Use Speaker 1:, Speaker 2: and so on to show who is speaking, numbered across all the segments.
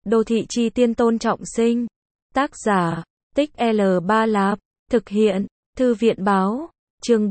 Speaker 1: Đô thị chi tiên Tôn Trọng Sinh. Tác giả, Tích L3 Lạp. Thực hiện, Thư viện báo. Chương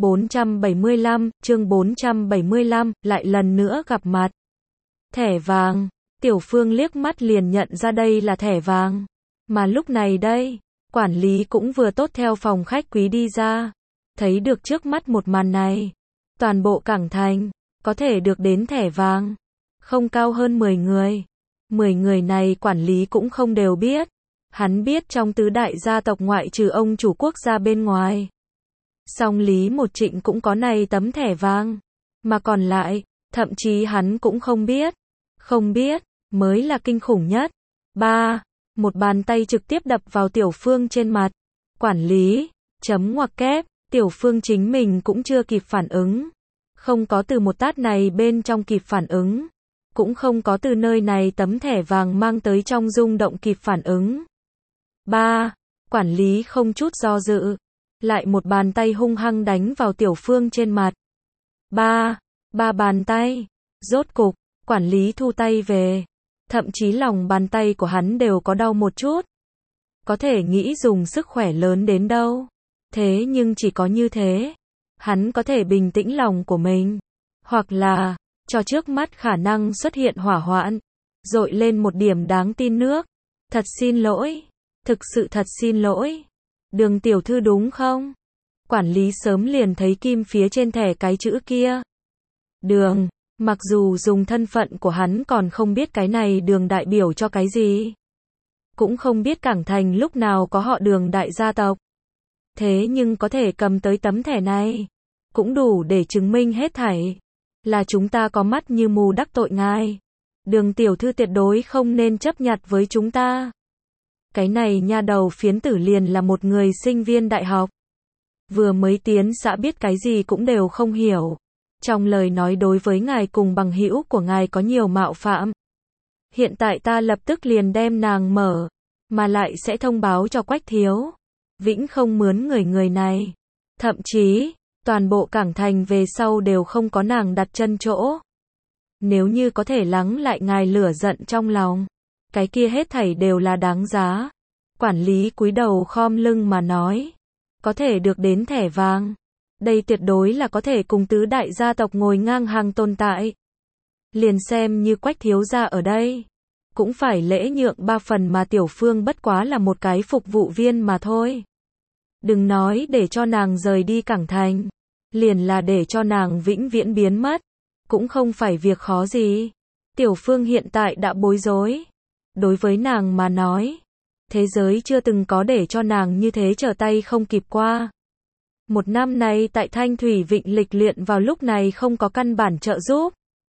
Speaker 1: 475, lại lần nữa gặp mặt. Thẻ vàng. Tiểu Phương liếc mắt liền nhận ra đây là thẻ vàng. Mà lúc này đây, quản lý cũng vừa tốt theo phòng khách quý đi ra. Thấy được trước mắt một màn này. Toàn bộ Cảng Thành, có thể được đến thẻ vàng. Không cao hơn 10 người. 10 người này quản lý cũng không đều biết. Hắn biết trong tứ đại gia tộc ngoại trừ ông chủ quốc gia bên ngoài. Song Lý Một Trịnh cũng có này tấm thẻ vàng. Mà còn lại, thậm chí hắn cũng không biết. Không biết, mới là kinh khủng nhất. 3. Một bàn tay trực tiếp đập vào Tiểu Phương trên mặt. Quản lý, chấm ngoặc kép, Tiểu Phương chính mình cũng chưa kịp phản ứng. Không có từ một tát này bên trong kịp phản ứng. Cũng không có từ nơi này tấm thẻ vàng mang tới trong rung động kịp phản ứng. 3. Quản lý không chút do dự. Lại một bàn tay hung hăng đánh vào Tiểu Phương trên mặt. 3. Ba bàn tay. Rốt cục, quản lý thu tay về. Thậm chí lòng bàn tay của hắn đều có đau một chút. Có thể nghĩ dùng sức khỏe lớn đến đâu. Thế nhưng chỉ có như thế. Hắn có thể bình tĩnh lòng của mình. Hoặc là, cho trước mắt khả năng xuất hiện hỏa hoạn. Dội lên một điểm đáng tin nước. Thật xin lỗi. Thực sự thật xin lỗi. Đường tiểu thư đúng không? Quản lý sớm liền thấy kim phía trên thẻ cái chữ kia. Đường. Mặc dù dùng thân phận của hắn còn không biết cái này Đường đại biểu cho cái gì. Cũng không biết Cảng Thành lúc nào có họ Đường đại gia tộc. Thế nhưng có thể cầm tới tấm thẻ này. Cũng đủ để chứng minh hết thảy. Là chúng ta có mắt như mù đắc tội ngài. Đường tiểu thư tuyệt đối không nên chấp nhặt với chúng ta. Cái này nha đầu phiến tử liền là một người sinh viên đại học. Vừa mới tiến xã biết cái gì cũng đều không hiểu. Trong lời nói đối với ngài cùng bằng hữu của ngài có nhiều mạo phạm. Hiện tại ta lập tức liền đem nàng mở. Mà lại sẽ thông báo cho Quách thiếu. Vĩnh không mướn người này. Thậm chí, toàn bộ Cảng Thành về sau đều không có nàng đặt chân chỗ. Nếu như có thể lắng lại ngài lửa giận trong lòng. Cái kia hết thảy đều là đáng giá. Quản lý cúi đầu khom lưng mà nói. Có thể được đến thẻ vàng. Đây tuyệt đối là có thể cùng tứ đại gia tộc ngồi ngang hàng tồn tại. Liền xem như Quách thiếu gia ở đây. Cũng phải lễ nhượng 3 phần mà Tiểu Phương bất quá là một cái phục vụ viên mà thôi. Đừng nói để cho nàng rời đi Cảng Thành. Liền là để cho nàng vĩnh viễn biến mất. Cũng không phải việc khó gì. Tiểu Phương hiện tại đã bối rối. Đối với nàng mà nói. Thế giới chưa từng có để cho nàng như thế trở tay không kịp qua. Một năm này tại Thanh Thủy Vịnh lịch luyện vào lúc này không có căn bản trợ giúp.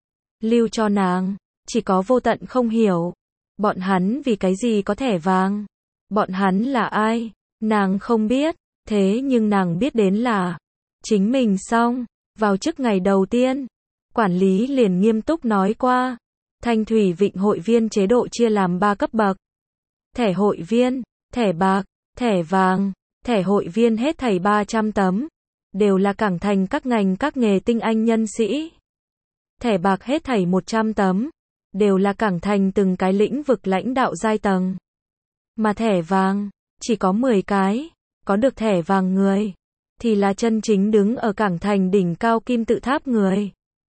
Speaker 1: Lưu cho nàng. Chỉ có vô tận không hiểu. Bọn hắn vì cái gì có thẻ vàng. Bọn hắn là ai. Nàng không biết. Thế nhưng nàng biết đến là. Chính mình xong. Vào trước ngày đầu tiên. Quản lý liền nghiêm túc nói qua. Thanh Thủy Vịnh hội viên chế độ chia làm 3 cấp bậc. Thẻ hội viên, thẻ bạc, thẻ vàng. Thẻ hội viên hết thảy 300 tấm. Đều là Cảng Thành các ngành các nghề tinh anh nhân sĩ. Thẻ bạc hết thảy 100 tấm. Đều là Cảng Thành từng cái lĩnh vực lãnh đạo giai tầng. Mà thẻ vàng, chỉ có 10 cái. Có được thẻ vàng người. Thì là chân chính đứng ở Cảng Thành đỉnh cao kim tự tháp người.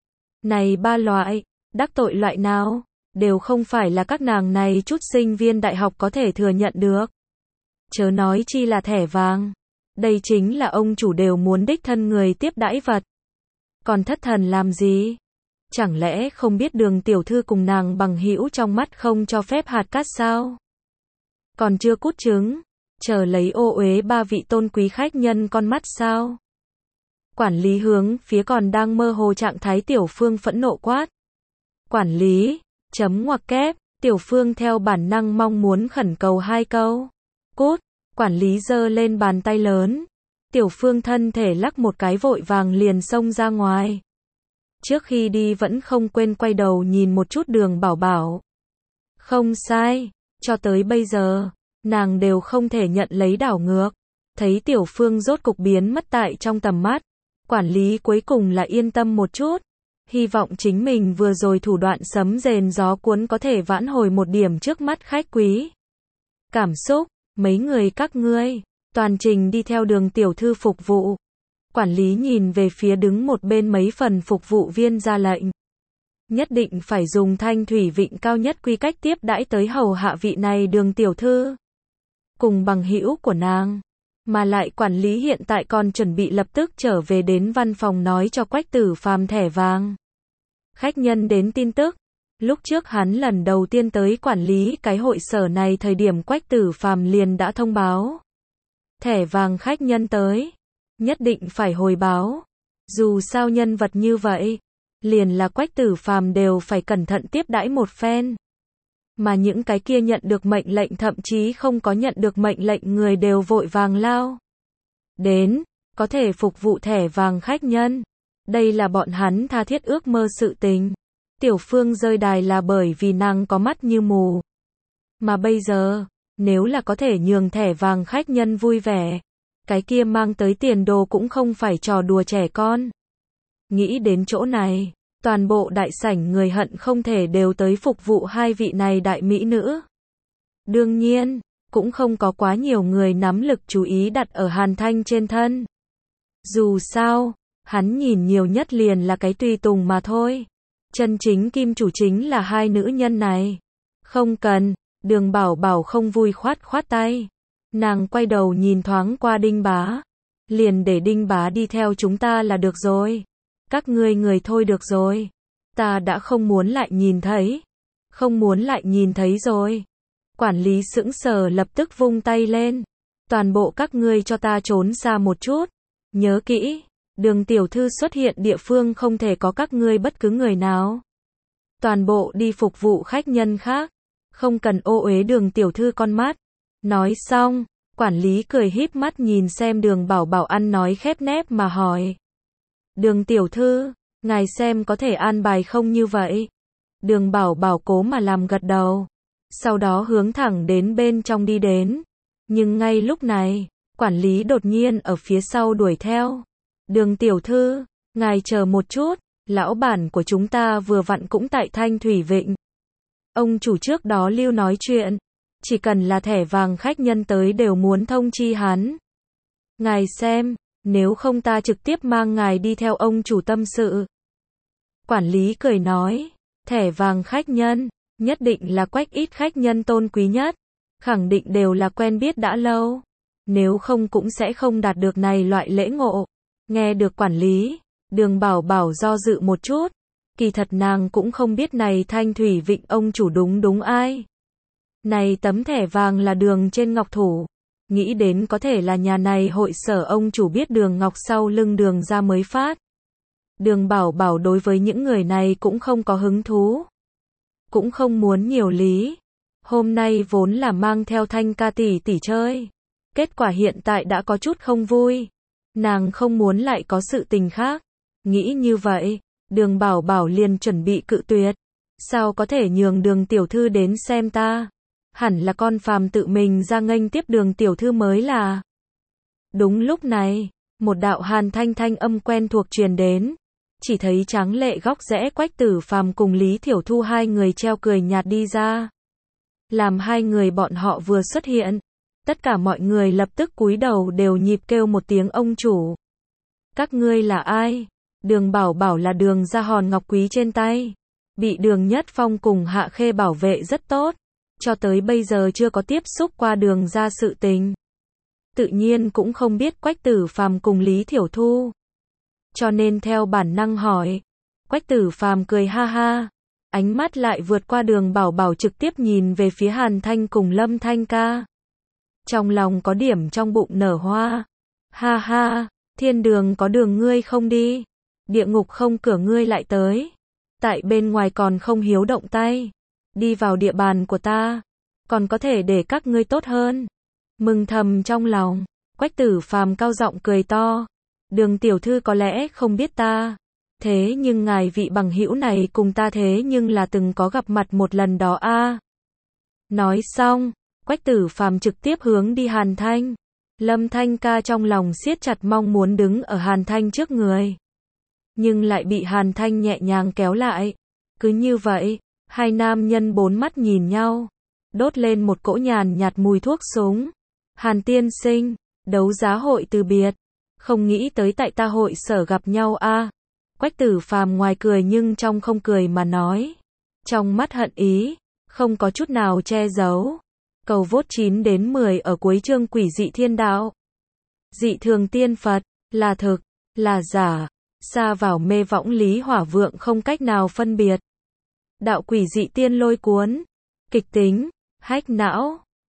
Speaker 1: Này 3 loại, đắc tội loại nào, đều không phải là các nàng này chút sinh viên đại học có thể thừa nhận được. Chớ nói chi là thẻ vàng. Đây chính là ông chủ đều muốn đích thân người tiếp đãi vật. Còn thất thần làm gì? Chẳng lẽ không biết Đường tiểu thư cùng nàng bằng hữu trong mắt không cho phép hạt cát sao? Còn chưa cút trứng, chờ lấy ô uế 3 vị tôn quý khách nhân con mắt sao? Quản lý hướng phía còn đang mơ hồ trạng thái Tiểu Phương phẫn nộ quát. Quản lý, chấm ngoặc kép, Tiểu Phương theo bản năng mong muốn khẩn cầu 2 câu. Cút, quản lý giơ lên bàn tay lớn. Tiểu Phương thân thể lắc một cái vội vàng liền xông ra ngoài. Trước khi đi vẫn không quên quay đầu nhìn một chút Đường Bảo Bảo. Không sai, cho tới bây giờ, nàng đều không thể nhận lấy đảo ngược. Thấy Tiểu Phương rốt cục biến mất tại trong tầm mắt. Quản lý cuối cùng là yên tâm một chút. hy vọng chính mình vừa rồi thủ đoạn sấm rền gió cuốn có thể vãn hồi một điểm trước mắt khách quý. Cảm xúc, mấy người các ngươi, toàn trình đi theo Đường tiểu thư phục vụ. Quản lý nhìn về phía đứng một bên mấy phần phục vụ viên ra lệnh. Nhất định phải dùng Thanh Thủy Vịnh cao nhất quy cách tiếp đãi tới hầu hạ vị này Đường tiểu thư. Cùng bằng hữu của nàng. Mà lại quản lý hiện tại còn chuẩn bị lập tức trở về đến văn phòng nói cho Quách Tử Phàm thẻ vàng. Khách nhân đến tin tức. Lúc trước hắn lần đầu tiên tới quản lý cái hội sở này thời điểm Quách Tử Phàm liền đã thông báo. Thẻ vàng khách nhân tới. Nhất định phải hồi báo. Dù sao nhân vật như vậy, liền là Quách Tử Phàm đều phải cẩn thận tiếp đãi một phen. Mà những cái kia nhận được mệnh lệnh thậm chí không có nhận được mệnh lệnh người đều vội vàng lao đến, có thể phục vụ thẻ vàng khách nhân. Đây là bọn hắn tha thiết ước mơ sự tình. Tiểu Phương rơi đài là bởi vì nàng có mắt như mù. Mà bây giờ, nếu là có thể nhường thẻ vàng khách nhân vui vẻ, cái kia mang tới tiền đồ cũng không phải trò đùa trẻ con. Nghĩ đến chỗ này, toàn bộ đại sảnh người hận không thể đều tới phục vụ hai vị này đại mỹ nữ. Đương nhiên, cũng không có quá nhiều người nắm lực chú ý đặt ở Hàn Thanh trên thân. Dù sao, hắn nhìn nhiều nhất liền là cái tùy tùng mà thôi. Chân chính kim chủ chính là hai nữ nhân này. Không cần, Đường Bảo Bảo không vui khoát khoát tay. Nàng quay đầu nhìn thoáng qua Đinh Bá. Liền để Đinh Bá đi theo chúng ta là được rồi. Các ngươi người thôi được rồi. Ta đã không muốn lại nhìn thấy. Không muốn lại nhìn thấy rồi. Quản lý sững sờ lập tức vung tay lên. Toàn bộ các ngươi cho ta trốn xa một chút. Nhớ kỹ, Đường tiểu thư xuất hiện địa phương không thể có các ngươi bất cứ người nào. Toàn bộ đi phục vụ khách nhân khác. Không cần ô uế Đường tiểu thư con mắt. Nói xong, quản lý cười híp mắt nhìn xem Đường Bảo Bảo ăn nói khép nép mà hỏi. Đường tiểu thư, ngài xem có thể an bài không như vậy? Đường Bảo Bảo cố mà làm gật đầu. Sau đó hướng thẳng đến bên trong đi đến. Nhưng ngay lúc này, quản lý đột nhiên ở phía sau đuổi theo. Đường tiểu thư, ngài chờ một chút, lão bản của chúng ta vừa vặn cũng tại Thanh Thủy Vịnh. Ông chủ trước đó lưu nói chuyện, chỉ cần là thẻ vàng khách nhân tới đều muốn thông chi hắn. Ngài xem, nếu không ta trực tiếp mang ngài đi theo ông chủ tâm sự. Quản lý cười nói, thẻ vàng khách nhân, nhất định là Quách ít khách nhân tôn quý nhất, khẳng định đều là quen biết đã lâu. Nếu không cũng sẽ không đạt được này loại lễ ngộ. Nghe được quản lý, Đường Bảo Bảo do dự một chút. Kỳ thật nàng cũng không biết này Thanh Thủy Vịnh ông chủ đúng ai. Này tấm thẻ vàng là Đường trên ngọc thủ. Nghĩ đến có thể là nhà này hội sở ông chủ biết Đường Ngọc sau lưng Đường ra mới phát. Đường Bảo Bảo đối với những người này cũng không có hứng thú. Cũng không muốn nhiều lý. Hôm nay vốn là mang theo Thanh ca tỷ tỷ chơi. Kết quả hiện tại đã có chút không vui. Nàng không muốn lại có sự tình khác. Nghĩ như vậy, Đường Bảo Bảo liền chuẩn bị cự tuyệt. Sao có thể nhường Đường tiểu thư đến xem ta? Hẳn là con phàm tự mình ra nghênh tiếp Đường tiểu thư mới là. Đúng lúc này, một đạo Hàn Thanh thanh âm quen thuộc truyền đến. Chỉ thấy tráng lệ góc rẽ Quách Tử Phàm cùng Lý Thiểu Thu hai người treo cười nhạt đi ra. Làm hai người bọn họ vừa xuất hiện, tất cả mọi người lập tức cúi đầu đều nhịp kêu một tiếng ông chủ. Các ngươi là ai? Đường Bảo Bảo là Đường ra hòn ngọc quý trên tay. Bị Đường Nhất Phong cùng Hạ Khê bảo vệ rất tốt. Cho tới bây giờ chưa có tiếp xúc qua Đường ra sự tình. Tự nhiên cũng không biết Quách Tử Phàm cùng Lý Thiểu Thu. Cho nên theo bản năng hỏi. Quách Tử Phàm cười ha ha. Ánh mắt lại vượt qua Đường Bảo Bảo trực tiếp nhìn về phía Hàn Thanh cùng Lâm Thanh ca. Trong lòng có điểm trong bụng nở hoa. Ha ha, thiên đường có đường ngươi không đi. Địa ngục không cửa ngươi lại tới. Tại bên ngoài còn không hiếu động tay. Đi vào địa bàn của ta. Còn có thể để các ngươi tốt hơn. Mừng thầm trong lòng. Quách Tử Phàm cao giọng cười to. Đường tiểu thư có lẽ không biết ta. Thế nhưng ngài vị bằng hữu này cùng ta thế nhưng là từng có gặp mặt một lần đó a. Nói xong, Quách Tử Phàm trực tiếp hướng đi Hàn Thanh. Lâm Thanh ca trong lòng siết chặt mong muốn đứng ở Hàn Thanh trước người. nhưng lại bị Hàn Thanh nhẹ nhàng kéo lại. Cứ như vậy, hai nam nhân bốn mắt nhìn nhau, đốt lên một cỗ nhàn nhạt mùi thuốc súng. Hàn tiên sinh, đấu giá hội từ biệt, không nghĩ tới tại ta hội sở gặp nhau a. Quách Tử Phàm ngoài cười nhưng trong không cười mà nói, trong mắt hận ý, không có chút nào che giấu. Cầu vote 9 đến 10 ở cuối chương Quỷ dị thiên đạo. Dị thường tiên Phật, là thực, là giả, xa vào mê võng Lý Hỏa Vượng không cách nào phân biệt. Đạo quỷ dị tiên lôi cuốn, kịch tính, hack não.